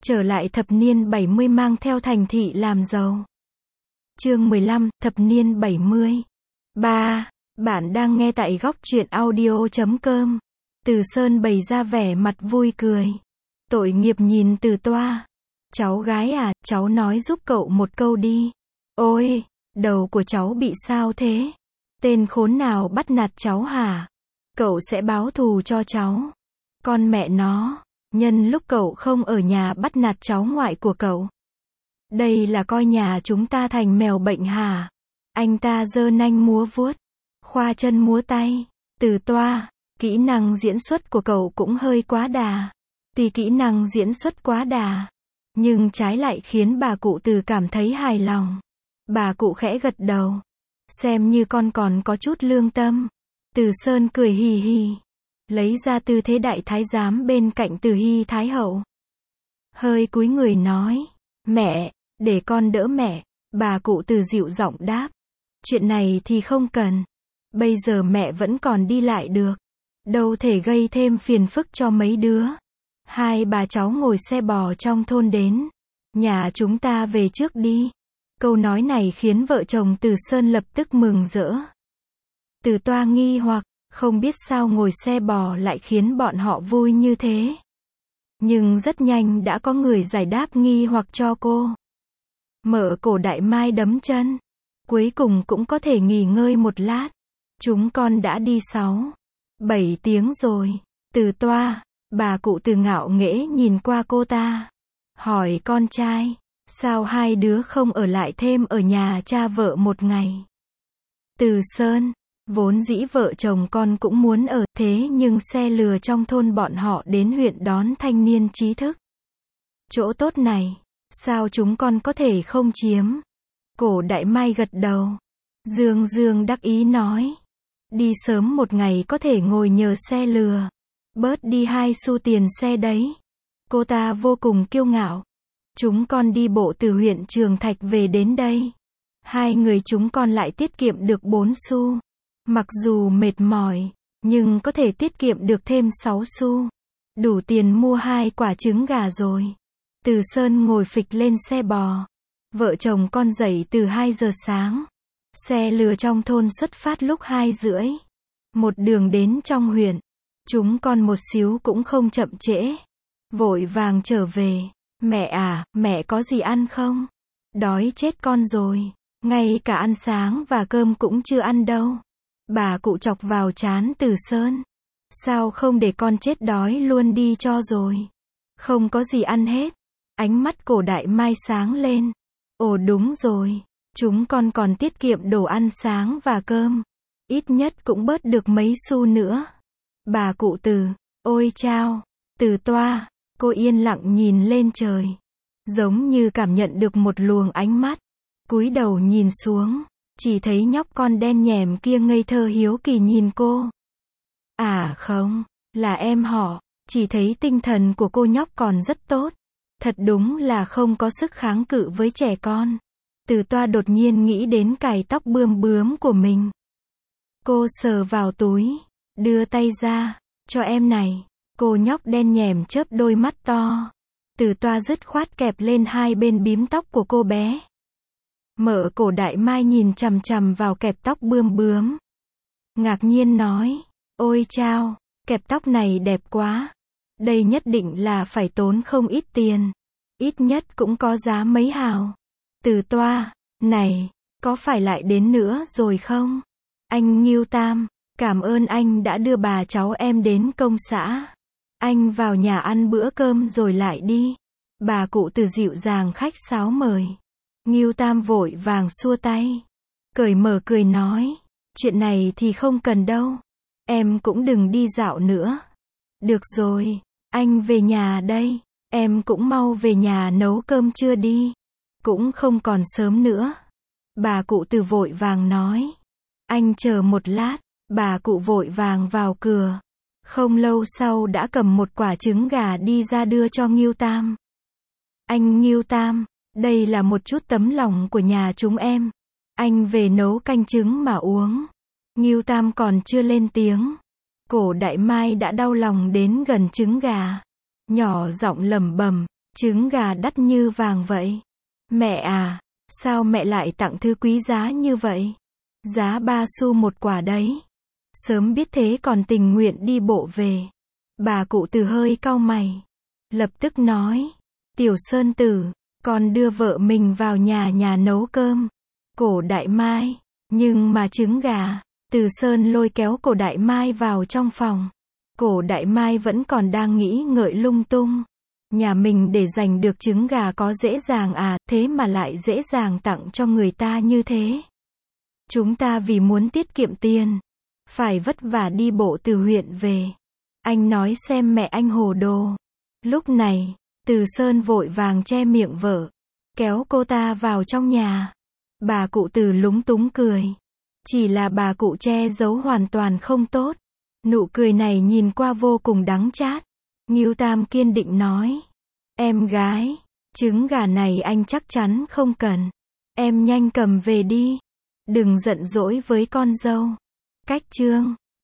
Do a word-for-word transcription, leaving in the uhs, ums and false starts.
trở lại thập niên bảy mươi mang theo thành thị làm giàu. Chương mười lăm, thập niên bảy mươi. ba. Bạn đang nghe tại góc truyện audio chấm com. Từ Sơn bày ra vẻ mặt vui cười. Tội nghiệp nhìn Từ Toa. Cháu gái à, cháu nói giúp cậu một câu đi. Ôi, đầu của cháu bị sao thế? Tên khốn nào bắt nạt cháu hả? Cậu sẽ báo thù cho cháu. Con mẹ nó, nhân lúc cậu không ở nhà bắt nạt cháu ngoại của cậu. Đây là coi nhà chúng ta thành mèo bệnh hả? Anh ta giơ nanh múa vuốt, khoa chân múa tay. Từ Toa, kỹ năng diễn xuất của cậu cũng hơi quá đà. Tuy kỹ năng diễn xuất quá đà, nhưng trái lại khiến bà cụ Từ cảm thấy hài lòng. Bà cụ khẽ gật đầu. Xem như con còn có chút lương tâm. Từ Sơn cười hì hì, lấy ra tư thế đại thái giám bên cạnh Từ Hy Thái Hậu. Hơi cúi người nói, mẹ, để con đỡ mẹ. Bà cụ Từ dịu giọng đáp, chuyện này thì không cần. Bây giờ mẹ vẫn còn đi lại được, đâu thể gây thêm phiền phức cho mấy đứa. Hai bà cháu ngồi xe bò trong thôn đến. Nhà chúng ta về trước đi. Câu nói này khiến vợ chồng Từ Sơn lập tức mừng rỡ. Từ Toa nghi hoặc, không biết sao ngồi xe bò lại khiến bọn họ vui như thế. Nhưng rất nhanh đã có người giải đáp nghi hoặc cho cô. Mở cổ đại mai đấm chân. Cuối cùng cũng có thể nghỉ ngơi một lát. Chúng con đã đi sáu, bảy tiếng rồi. Từ Toa, bà cụ Từ ngạo nghễ nhìn qua cô ta. Hỏi con trai, sao hai đứa không ở lại thêm ở nhà cha vợ một ngày? Từ Sơn, vốn dĩ vợ chồng con cũng muốn ở, thế nhưng xe lừa trong thôn bọn họ đến huyện đón thanh niên trí thức. Chỗ tốt này, sao chúng con có thể không chiếm? Cổ đại mai gật đầu. Dương Dương đắc ý nói, đi sớm một ngày có thể ngồi nhờ xe lừa, bớt đi hai xu tiền xe đấy. Cô ta vô cùng kiêu ngạo. Chúng con đi bộ từ huyện Trường Thạch về đến đây. Hai người chúng con lại tiết kiệm được bốn xu. Mặc dù mệt mỏi, nhưng có thể tiết kiệm được thêm sáu xu. Đủ tiền mua hai quả trứng gà rồi. Từ Sơn ngồi phịch lên xe bò. Vợ chồng con dậy từ hai giờ sáng. Xe lừa trong thôn xuất phát lúc hai rưỡi. Một đường đến trong huyện. Chúng con một xíu cũng không chậm trễ. Vội vàng trở về. Mẹ à, mẹ có gì ăn không? Đói chết con rồi. Ngay cả ăn sáng và cơm cũng chưa ăn đâu. Bà cụ chọc vào trán Từ Sơn. Sao không để con chết đói luôn đi cho rồi? Không có gì ăn hết. Ánh mắt cổ đại mai sáng lên. Ồ đúng rồi. Chúng con còn tiết kiệm đồ ăn sáng và cơm. Ít nhất cũng bớt được mấy xu nữa. Bà cụ Từ, ôi chao. Từ Toa, cô yên lặng nhìn lên trời. Giống như cảm nhận được một luồng ánh mắt. Cúi đầu nhìn xuống. Chỉ thấy nhóc con đen nhèm kia ngây thơ hiếu kỳ nhìn cô. À không, là em họ. Chỉ thấy tinh thần của cô nhóc còn rất tốt. Thật đúng là không có sức kháng cự với trẻ con. Từ Toa đột nhiên nghĩ đến cài tóc bươm bướm của mình. Cô sờ vào túi, đưa tay ra, cho em này. Cô nhóc đen nhèm chớp đôi mắt to. Từ Toa dứt khoát kẹp lên hai bên bím tóc của cô bé. Mở cổ đại mai nhìn chằm chằm vào kẹp tóc bươm bướm. Ngạc nhiên nói, ôi chao, kẹp tóc này đẹp quá. Đây nhất định là phải tốn không ít tiền. Ít nhất cũng có giá mấy hào. Từ Toa, này, có phải lại đến nữa rồi không? Anh Ngưu Tam, cảm ơn anh đã đưa bà cháu em đến công xã. Anh vào nhà ăn bữa cơm rồi lại đi. Bà cụ Từ dịu dàng khách sáo mời. Ngưu Tam vội vàng xua tay. Cởi mở cười nói, chuyện này thì không cần đâu. Em cũng đừng đi dạo nữa. Được rồi, anh về nhà đây. Em cũng mau về nhà nấu cơm trưa đi. Cũng không còn sớm nữa. Bà cụ Từ vội vàng nói. Anh chờ một lát. Bà cụ vội vàng vào cửa. Không lâu sau đã cầm một quả trứng gà đi ra đưa cho Ngưu Tam. Anh Ngưu Tam, đây là một chút tấm lòng của nhà chúng em. Anh về nấu canh trứng mà uống. Ngưu Tam còn chưa lên tiếng. Cổ đại mai đã đau lòng đến gần trứng gà. Nhỏ giọng lẩm bẩm, Trứng gà đắt như vàng vậy. Mẹ à, sao mẹ lại tặng thứ quý giá như vậy? Giá ba xu một quả đấy. Sớm biết thế còn tình nguyện đi bộ về. Bà cụ Từ hơi cau mày. Lập tức nói, Tiểu Sơn Tử, con đưa vợ mình vào nhà nhà nấu cơm. Cổ Đại Mai, nhưng mà trứng gà. Từ Sơn lôi kéo Cổ Đại Mai vào trong phòng. Cổ Đại Mai vẫn còn đang nghĩ ngợi lung tung. Nhà mình để giành được trứng gà có dễ dàng à, thế mà lại dễ dàng tặng cho người ta như thế. Chúng ta vì muốn tiết kiệm tiền, phải vất vả đi bộ từ huyện về. Anh nói xem mẹ anh hồ đồ. Lúc này, Từ Sơn vội vàng che miệng vợ, kéo cô ta vào trong nhà. Bà cụ Từ lúng túng cười. Chỉ là bà cụ che giấu hoàn toàn không tốt. Nụ cười này nhìn qua vô cùng đắng chát. Ngưu Tam kiên định nói, em gái, trứng gà này anh chắc chắn không cần. Em nhanh cầm về đi. Đừng giận dỗi với con dâu. Cách chương